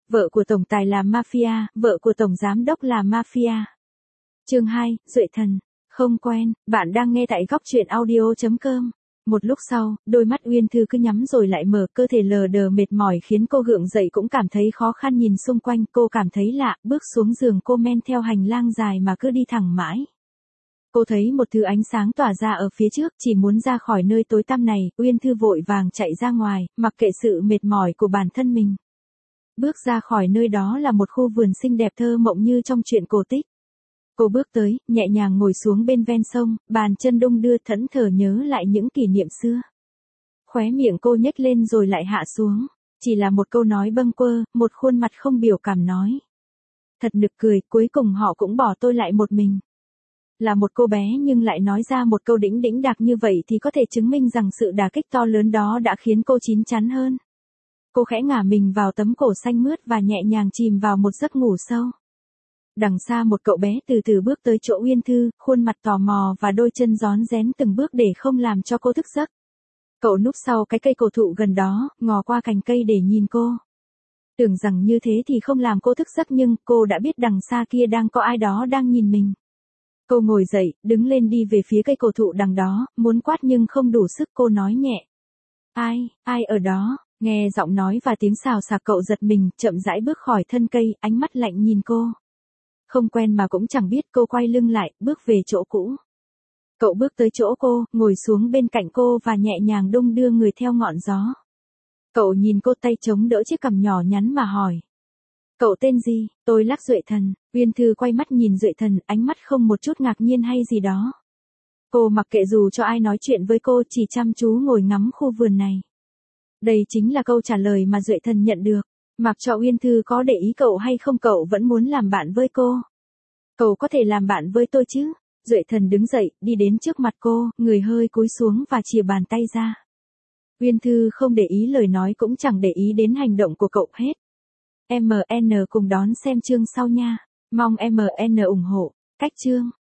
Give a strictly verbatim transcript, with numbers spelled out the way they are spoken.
Vợ của tổng tài là mafia, vợ của tổng giám đốc là mafia. Chương hai, Duệ Thần. Không quen, bạn đang nghe tại góc truyện audio chấm com. Một lúc sau, đôi mắt Uyên Thư cứ nhắm rồi lại mở, cơ thể lờ đờ mệt mỏi khiến cô gượng dậy cũng cảm thấy khó khăn nhìn xung quanh, cô cảm thấy lạ, bước xuống giường cô men theo hành lang dài mà cứ đi thẳng mãi. Cô thấy một thứ ánh sáng tỏa ra ở phía trước, chỉ muốn ra khỏi nơi tối tăm này, Uyên Thư vội vàng chạy ra ngoài, mặc kệ sự mệt mỏi của bản thân mình. Bước ra khỏi nơi đó là một khu vườn xinh đẹp thơ mộng như trong truyện cổ tích. Cô bước tới, nhẹ nhàng ngồi xuống bên ven sông, bàn chân đung đưa thẫn thờ nhớ lại những kỷ niệm xưa. Khóe miệng cô nhếch lên rồi lại hạ xuống, chỉ là một câu nói bâng quơ, một khuôn mặt không biểu cảm nói. Thật nực cười, cuối cùng họ cũng bỏ tôi lại một mình. Là một cô bé nhưng lại nói ra một câu đĩnh đĩnh đạc như vậy thì có thể chứng minh rằng sự đả kích to lớn đó đã khiến cô chín chắn hơn. Cô khẽ ngả mình vào tấm cổ xanh mướt và nhẹ nhàng chìm vào một giấc ngủ sâu. Đằng xa một cậu bé từ từ bước tới chỗ Uyên Thư, khuôn mặt tò mò và đôi chân rón rén từng bước để không làm cho cô thức giấc. Cậu núp sau cái cây cổ thụ gần đó, ngó qua cành cây để nhìn cô. Tưởng rằng như thế thì không làm cô thức giấc nhưng cô đã biết đằng xa kia đang có ai đó đang nhìn mình. Cô ngồi dậy, đứng lên đi về phía cây cổ thụ đằng đó, muốn quát nhưng không đủ sức, cô nói nhẹ. Ai, ai ở đó? Nghe giọng nói và tiếng xào xạc cậu giật mình, chậm rãi bước khỏi thân cây, ánh mắt lạnh nhìn cô. Không quen mà cũng chẳng biết, cô quay lưng lại, bước về chỗ cũ. Cậu bước tới chỗ cô, ngồi xuống bên cạnh cô và nhẹ nhàng đung đưa người theo ngọn gió. Cậu nhìn cô tay chống đỡ chiếc cằm nhỏ nhắn mà hỏi. Cậu tên gì? Tôi Lắc Duệ Thần. Uyên Thư quay mắt nhìn Duệ Thần, ánh mắt không một chút ngạc nhiên hay gì đó. Cô mặc kệ dù cho ai nói chuyện với cô, chỉ chăm chú ngồi ngắm khu vườn này. Đây chính là câu trả lời mà Duệ Thần nhận được. Mặc cho Uyên Thư có để ý cậu hay không, cậu vẫn muốn làm bạn với cô. Cậu có thể làm bạn với tôi chứ? Duệ Thần đứng dậy, đi đến trước mặt cô, người hơi cúi xuống và chìa bàn tay ra. Uyên Thư không để ý lời nói cũng chẳng để ý đến hành động của cậu hết. em en cùng đón xem chương sau nha. Mong em en ủng hộ. Cách chương.